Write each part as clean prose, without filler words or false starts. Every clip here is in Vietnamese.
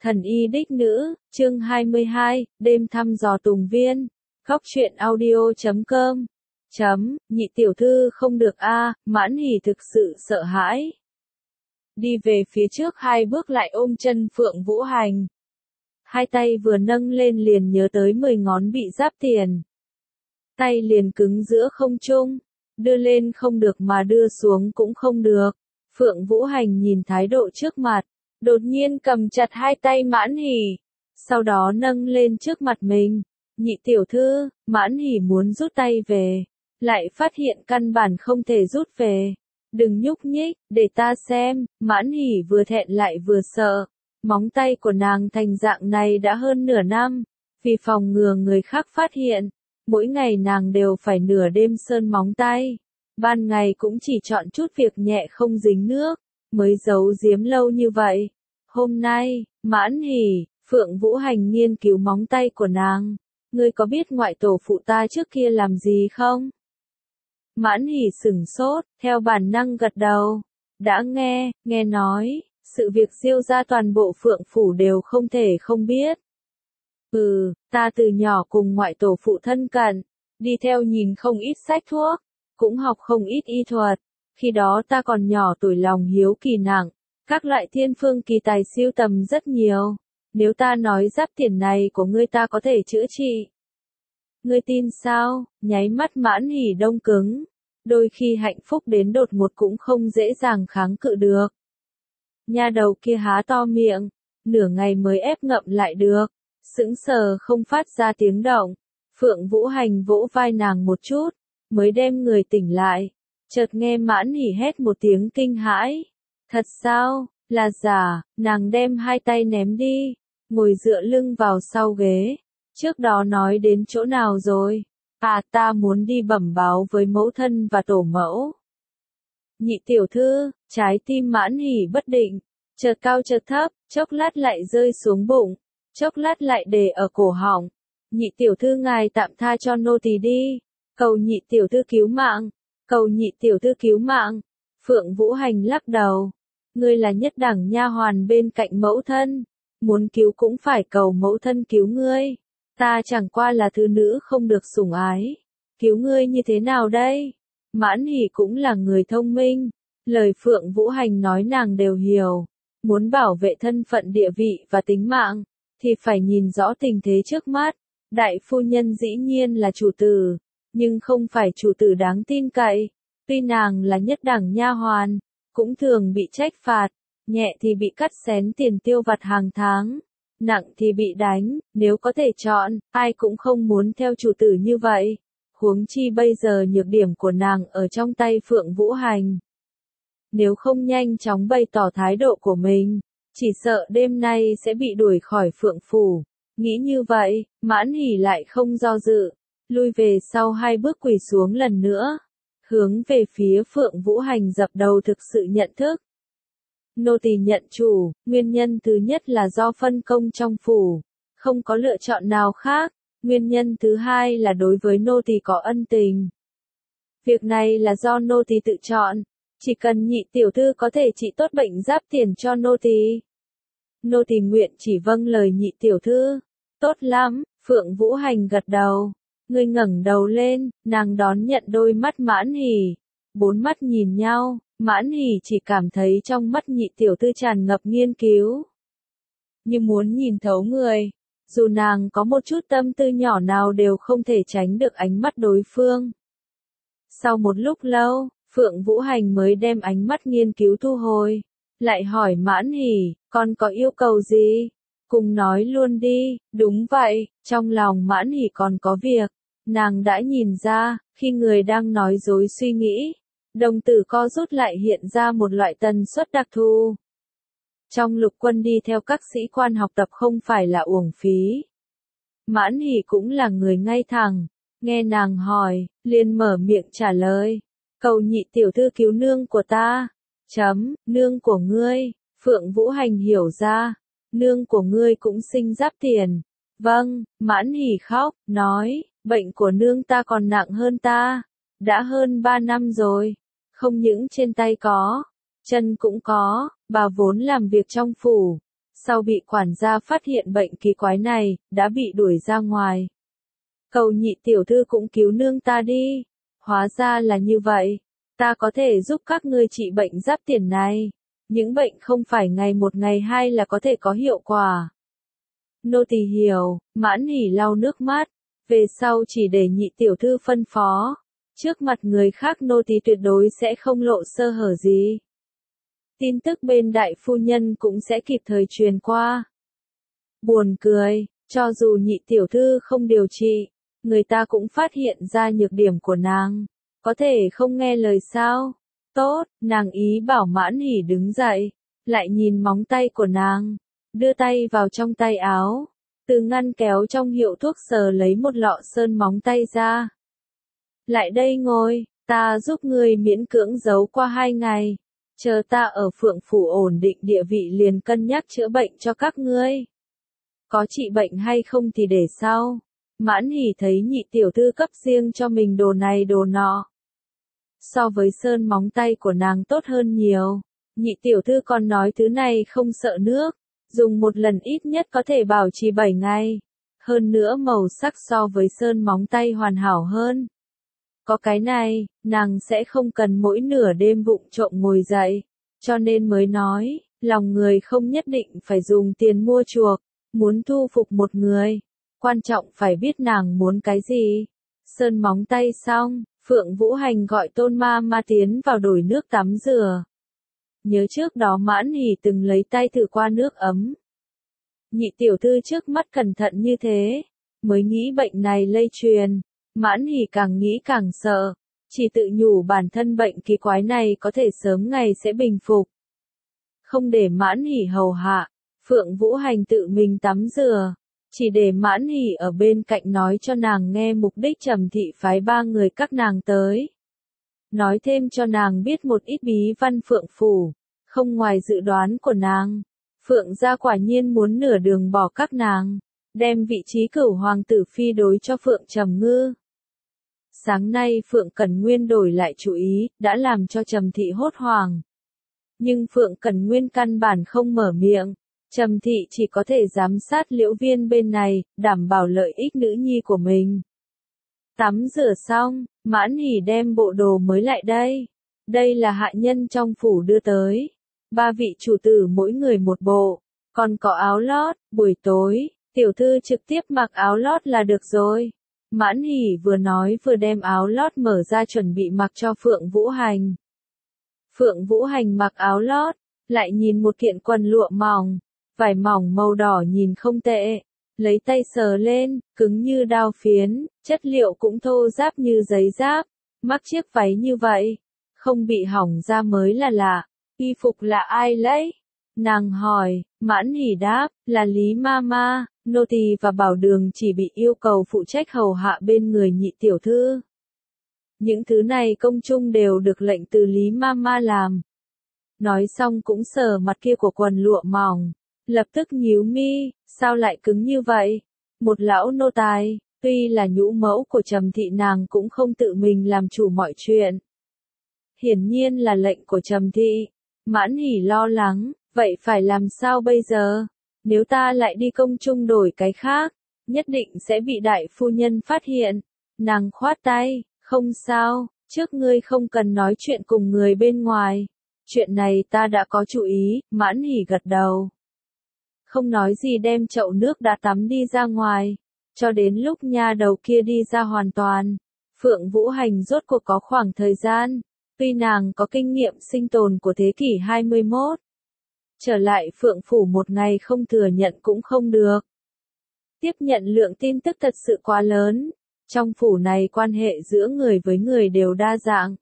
Thần y đích nữ, chương 22, đêm thăm dò Tùng Viên. Góc truyện audio.com. Nhị tiểu thư không được a, Mãn Hỉ thực sự sợ hãi. Đi về phía trước 2 bước lại ôm chân Phượng Vũ Hành. Hai tay vừa nâng lên liền nhớ tới 10 ngón bị giáp tiền. Tay liền cứng giữa không trung, đưa lên không được mà đưa xuống cũng không được. Phượng Vũ Hành nhìn thái độ trước mặt, đột nhiên cầm chặt hai tay Mãn Hỉ, sau đó nâng lên trước mặt mình. Nhị tiểu thư, Mãn Hỉ muốn rút tay về, lại phát hiện căn bản không thể rút về. Đừng nhúc nhích, để ta xem. Mãn Hỉ vừa thẹn lại vừa sợ. Móng tay của nàng thành dạng này đã hơn nửa năm, vì phòng ngừa người khác phát hiện, mỗi ngày nàng đều phải nửa đêm sơn móng tay. Ban ngày cũng chỉ chọn chút việc nhẹ không dính nước, mới giấu giếm lâu như vậy. Hôm nay, Mãn Hỉ, Phượng Vũ Hành nghiên cứu móng tay của nàng. Ngươi có biết ngoại tổ phụ ta trước kia làm gì không? Mãn Hỉ sửng sốt, theo bản năng gật đầu. Đã nghe nói, sự việc Diêu gia toàn bộ Phượng phủ đều không thể không biết. Ta từ nhỏ cùng ngoại tổ phụ thân cận, đi theo nhìn không ít sách thuốc, cũng học không ít y thuật. Khi đó ta còn nhỏ tuổi lòng hiếu kỳ nặng, các loại thiên phương kỳ tài siêu tầm rất nhiều. Nếu ta nói giáp tiền này của ngươi ta có thể chữa trị, ngươi tin sao? Nháy mắt Mãn Hỉ đông cứng. Đôi khi hạnh phúc đến đột ngột cũng không dễ dàng kháng cự được. Nha đầu kia há to miệng, nửa ngày mới ép ngậm lại được, sững sờ không phát ra tiếng động. Phượng Vũ Hành vỗ vai nàng một chút, mới đem người tỉnh lại. Chợt nghe Mãn Hỉ hét một tiếng kinh hãi. Thật sao? Là giả? Nàng đem hai tay ném đi, ngồi dựa lưng vào sau ghế. Trước đó nói đến chỗ nào rồi? Ta muốn đi bẩm báo với mẫu thân và tổ mẫu. Nhị tiểu thư, trái tim Mãn Hỉ bất định, chợt cao chợt thấp, chốc lát lại rơi xuống bụng, chốc lát lại để ở cổ họng. Nhị tiểu thư ngài tạm tha cho nô tỳ đi, cầu nhị tiểu thư cứu mạng, cầu nhị tiểu thư cứu mạng. Phượng Vũ Hành lắc đầu, ngươi là nhất đẳng nha hoàn bên cạnh mẫu thân, muốn cứu cũng phải cầu mẫu thân cứu ngươi. Ta chẳng qua là thứ nữ không được sủng ái, cứu ngươi như thế nào đây? Mãn Hỉ cũng là người thông minh, lời Phượng Vũ Hành nói nàng đều hiểu. Muốn bảo vệ thân phận địa vị và tính mạng, thì phải nhìn rõ tình thế trước mắt. Đại phu nhân dĩ nhiên là chủ tử, nhưng không phải chủ tử đáng tin cậy. Tuy nàng là nhất đẳng nha hoàn, cũng thường bị trách phạt, nhẹ thì bị cắt xén tiền tiêu vặt hàng tháng, nặng thì bị đánh. Nếu có thể chọn, ai cũng không muốn theo chủ tử như vậy. Huống chi bây giờ nhược điểm của nàng ở trong tay Phượng Vũ Hành. Nếu không nhanh chóng bày tỏ thái độ của mình, chỉ sợ đêm nay sẽ bị đuổi khỏi Phượng phủ. Nghĩ như vậy, Mãn Hỉ lại không do dự, lui về sau 2 bước quỳ xuống lần nữa, hướng về phía Phượng Vũ Hành dập đầu thực sự nhận thức. Nô tỳ nhận chủ, nguyên nhân thứ nhất là do phân công trong phủ, không có lựa chọn nào khác. Nguyên nhân thứ hai là đối với nô tỳ có ân tình. Việc này là do nô tỳ tự chọn, chỉ cần nhị tiểu thư có thể trị tốt bệnh giáp tiền cho nô tỳ, nô tỳ nguyện chỉ vâng lời nhị tiểu thư. Tốt lắm, Phượng Vũ Hành gật đầu. Ngươi ngẩng đầu lên, nàng đón nhận đôi mắt Mãn Hỉ. 4 mắt nhìn nhau, Mãn Hỉ chỉ cảm thấy trong mắt nhị tiểu thư tràn ngập nghiên cứu, như muốn nhìn thấu người. Dù nàng có một chút tâm tư nhỏ nào đều không thể tránh được ánh mắt đối phương. Sau một lúc lâu, Phượng Vũ Hành mới đem ánh mắt nghiên cứu thu hồi, lại hỏi Mãn Hỉ, con có yêu cầu gì? Cùng nói luôn đi. Đúng vậy, trong lòng Mãn Hỉ còn có việc. Nàng đã nhìn ra, khi người đang nói dối suy nghĩ, đồng tử co rút lại hiện ra một loại tần suất đặc thù. Trong lục quân đi theo các sĩ quan học tập không phải là uổng phí. Mãn Hỉ cũng là người ngay thẳng, nghe nàng hỏi, liền mở miệng trả lời. Cầu nhị tiểu thư cứu nương của ta. Nương của ngươi? Phượng Vũ Hành hiểu ra, nương của ngươi cũng sinh giáp tiền. Vâng. Mãn Hỉ khóc, nói, bệnh của nương ta còn nặng hơn ta. Đã hơn 3 năm rồi, không những trên tay có, chân cũng có. Bà vốn làm việc trong phủ, sau bị quản gia phát hiện bệnh kỳ quái này, đã bị đuổi ra ngoài. Cầu Nhị tiểu thư cũng cứu nương ta đi. Hóa ra là như vậy. Ta có thể giúp các ngươi trị bệnh giáp tiền này. Những bệnh không phải ngày một ngày hai là có thể có hiệu quả. Nô tỳ hiểu, Mãn Hỉ lau nước mắt. Về sau chỉ để Nhị tiểu thư phân phó. Trước mặt người khác nô tỳ tuyệt đối sẽ không lộ sơ hở gì. Tin tức bên đại phu nhân cũng sẽ kịp thời truyền qua. Buồn cười, cho dù Nhị tiểu thư không điều trị, người ta cũng phát hiện ra nhược điểm của nàng. Có thể không nghe lời sao? Tốt, nàng ý bảo Mãn Hỉ đứng dậy, lại nhìn móng tay của nàng, đưa tay vào trong tay áo, từ ngăn kéo trong hiệu thuốc sờ lấy một lọ sơn móng tay ra. Lại đây ngồi, ta giúp ngươi miễn cưỡng giấu qua 2 ngày, chờ ta ở Phượng Phủ ổn định địa vị liền cân nhắc chữa bệnh cho các ngươi. Có trị bệnh hay không thì để sau. Mãn Hỉ thấy Nhị tiểu thư cấp riêng cho mình đồ này đồ nọ. So với sơn móng tay của nàng tốt hơn nhiều. Nhị tiểu thư còn nói thứ này không sợ nước, dùng một lần ít nhất có thể bảo trì 7 ngày. Hơn nữa màu sắc so với sơn móng tay hoàn hảo hơn. Có cái này, nàng sẽ không cần mỗi nửa đêm vụng trộm ngồi dậy. Cho nên mới nói, lòng người không nhất định phải dùng tiền mua chuộc, muốn thu phục một người. Quan trọng phải biết nàng muốn cái gì. Sơn móng tay xong, Phượng Vũ Hành gọi Tôn Ma Ma tiến vào đổi nước tắm rửa. Nhớ trước đó Mãn Hỉ từng lấy tay thử qua nước ấm. Nhị tiểu thư trước mắt cẩn thận như thế, mới nghĩ bệnh này lây truyền. Mãn Hỉ càng nghĩ càng sợ, chỉ tự nhủ bản thân bệnh kỳ quái này có thể sớm ngày sẽ bình phục. Không để Mãn Hỉ hầu hạ, Phượng Vũ Hành tự mình tắm rửa. Chỉ để Mãn Hỉ ở bên cạnh nói cho nàng nghe mục đích Trầm thị phái 3 người các nàng tới. Nói thêm cho nàng biết một ít bí văn Phượng Phủ, không ngoài dự đoán của nàng. Phượng gia quả nhiên muốn nửa đường bỏ các nàng, đem vị trí cửu hoàng tử phi đối cho Phượng Trầm Ngư. Sáng nay Phượng Cẩn Nguyên đổi lại chủ ý, đã làm cho Trầm thị hốt hoảng. Nhưng Phượng Cẩn Nguyên căn bản không mở miệng. Trầm thị chỉ có thể giám sát Liễu Viên bên này, đảm bảo lợi ích nữ nhi của mình. Tắm rửa xong, Mãn Hỉ đem bộ đồ mới lại đây. Đây là hạ nhân trong phủ đưa tới. 3 vị chủ tử mỗi người một bộ, còn có áo lót, buổi tối, tiểu thư trực tiếp mặc áo lót là được rồi. Mãn Hỉ vừa nói vừa đem áo lót mở ra chuẩn bị mặc cho Phượng Vũ Hành. Phượng Vũ Hành mặc áo lót, lại nhìn một kiện quần lụa mỏng. Vải mỏng màu đỏ nhìn không tệ, lấy tay sờ lên, cứng như đao phiến, chất liệu cũng thô ráp như giấy giáp, mắc chiếc váy như vậy, không bị hỏng ra mới là lạ. Y phục là ai lấy? Nàng hỏi. Mãn Hỉ đáp, là Lý Mama. Nô tỳ và Bảo Đường chỉ bị yêu cầu phụ trách hầu hạ bên người Nhị tiểu thư. Những thứ này công chung đều được lệnh từ Lý Mama làm. Nói xong cũng sờ mặt kia của quần lụa mỏng. Lập tức nhíu mi, sao lại cứng như vậy? Một lão nô tài, tuy là nhũ mẫu của Trầm thị nàng cũng không tự mình làm chủ mọi chuyện. Hiển nhiên là lệnh của Trầm thị. Mãn Hỉ lo lắng, vậy phải làm sao bây giờ? Nếu ta lại đi công chung đổi cái khác, nhất định sẽ bị đại phu nhân phát hiện. Nàng khoát tay, không sao, trước ngươi không cần nói chuyện cùng người bên ngoài. Chuyện này ta đã có chú ý. Mãn Hỉ gật đầu. Không nói gì đem chậu nước đã tắm đi ra ngoài, cho đến lúc nha đầu kia đi ra hoàn toàn. Phượng Vũ Hành rốt cuộc có khoảng thời gian, tuy nàng có kinh nghiệm sinh tồn của thế kỷ 21. Trở lại Phượng Phủ một ngày không thừa nhận cũng không được. Tiếp nhận lượng tin tức thật sự quá lớn, trong phủ này quan hệ giữa người với người đều đa dạng.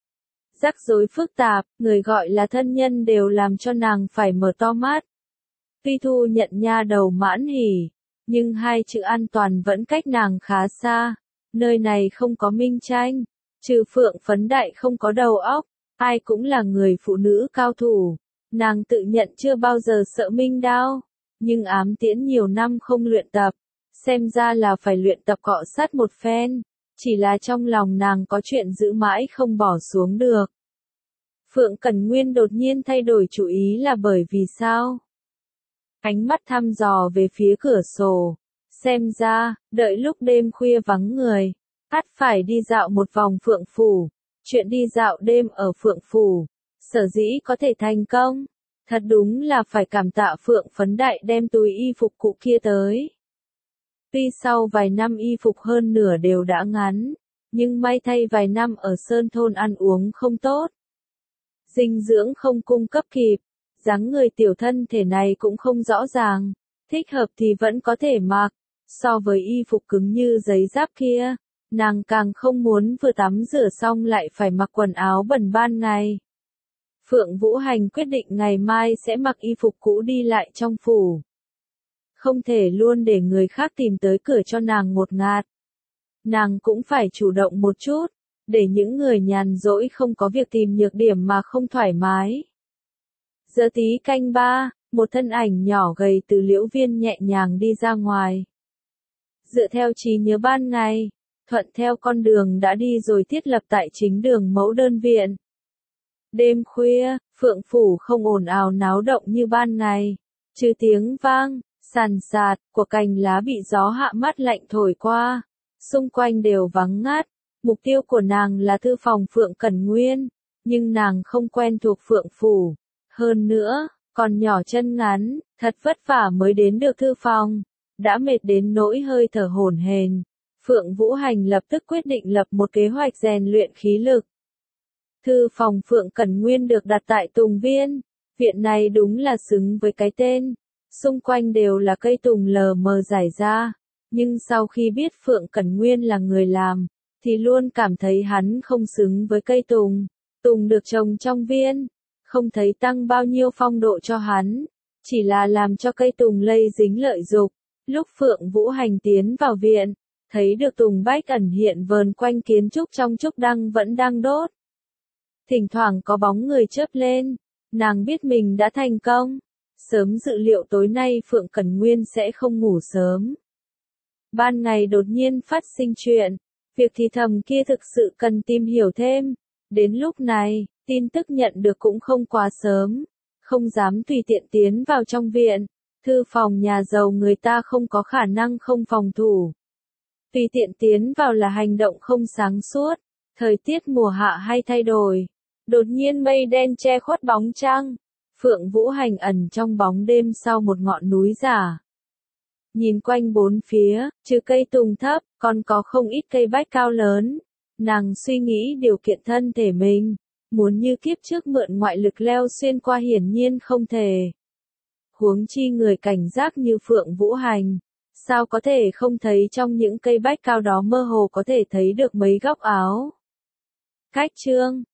Rắc rối phức tạp, người gọi là thân nhân đều làm cho nàng phải mở to mắt. Tuy thu nhận nha đầu Mãn Hỉ, nhưng 2 chữ an toàn vẫn cách nàng khá xa. Nơi này không có minh tranh, trừ Phượng Phấn Đại không có đầu óc, ai cũng là người phụ nữ cao thủ. Nàng tự nhận chưa bao giờ sợ minh đao, nhưng ám tiễn nhiều năm không luyện tập, xem ra là phải luyện tập cọ sát một phen, chỉ là trong lòng nàng có chuyện giữ mãi không bỏ xuống được. Phượng Cẩn Nguyên đột nhiên thay đổi chủ ý là bởi vì sao? ánh mắt thăm dò về phía cửa sổ. Xem ra, đợi lúc đêm khuya vắng người, ắt phải đi dạo một vòng Phượng Phủ. Chuyện đi dạo đêm ở Phượng Phủ, sở dĩ có thể thành công, thật đúng là phải cảm tạ Phượng Phấn Đại đem túi y phục cũ kia tới. Tuy sau vài năm y phục hơn nửa đều đã ngắn, nhưng may thay vài năm ở Sơn Thôn ăn uống không tốt. Dinh dưỡng không cung cấp kịp, dáng người tiểu thân thể này cũng không rõ ràng, thích hợp thì vẫn có thể mặc, so với y phục cứng như giấy giáp kia, nàng càng không muốn vừa tắm rửa xong lại phải mặc quần áo bẩn ban ngày. Phượng Vũ Hành quyết định ngày mai sẽ mặc y phục cũ đi lại trong phủ. Không thể luôn để người khác tìm tới cửa cho nàng ngột ngạt. Nàng cũng phải chủ động một chút, để những người nhàn rỗi không có việc tìm nhược điểm mà không thoải mái. Giờ tí canh 3, một thân ảnh nhỏ gầy từ Liễu Viên nhẹ nhàng đi ra ngoài. Dựa theo trí nhớ ban ngày, thuận theo con đường đã đi rồi thiết lập tại chính đường mẫu đơn viện. Đêm khuya, Phượng Phủ không ồn ào náo động như ban ngày, trừ tiếng vang, sàn sạt, của cành lá bị gió hạ mát lạnh thổi qua, xung quanh đều vắng ngắt. Mục tiêu của nàng là thư phòng Phượng Cẩn Nguyên, nhưng nàng không quen thuộc Phượng Phủ. Hơn nữa, còn nhỏ chân ngắn, thật vất vả mới đến được thư phòng, đã mệt đến nỗi hơi thở hổn hển. Phượng Vũ Hành lập tức quyết định lập một kế hoạch rèn luyện khí lực. Thư phòng Phượng Cẩn Nguyên được đặt tại Tùng Viên, viện này đúng là xứng với cái tên, xung quanh đều là cây tùng lờ mờ rải ra, nhưng sau khi biết Phượng Cẩn Nguyên là người làm, thì luôn cảm thấy hắn không xứng với cây tùng. Tùng được trồng trong viên, không thấy tăng bao nhiêu phong độ cho hắn, chỉ là làm cho cây tùng lây dính lợi dục. Lúc Phượng Vũ Hành tiến vào viện, thấy được tùng bách ẩn hiện vờn quanh kiến trúc trong trúc đăng vẫn đang đốt. Thỉnh thoảng có bóng người chớp lên, nàng biết mình đã thành công. Sớm dự liệu tối nay Phượng Cẩn Nguyên sẽ không ngủ sớm. Ban ngày đột nhiên phát sinh chuyện, việc thì thầm kia thực sự cần tìm hiểu thêm. Đến lúc này, tin tức nhận được cũng không quá sớm, không dám tùy tiện tiến vào trong viện. Thư phòng nhà giàu người ta không có khả năng không phòng thủ. Tùy tiện tiến vào là hành động không sáng suốt. Thời tiết mùa hạ hay thay đổi. Đột nhiên mây đen che khuất bóng trăng. Phượng Vũ Hành ẩn trong bóng đêm sau một ngọn núi giả. Nhìn quanh bốn phía, trừ cây tùng thấp, còn có không ít cây bách cao lớn. Nàng suy nghĩ điều kiện thân thể mình. Muốn như kiếp trước mượn ngoại lực leo xuyên qua hiển nhiên không thể. Huống chi người cảnh giác như Phượng Vũ Hành, sao có thể không thấy trong những cây bách cao đó mơ hồ có thể thấy được mấy góc áo. Cách chương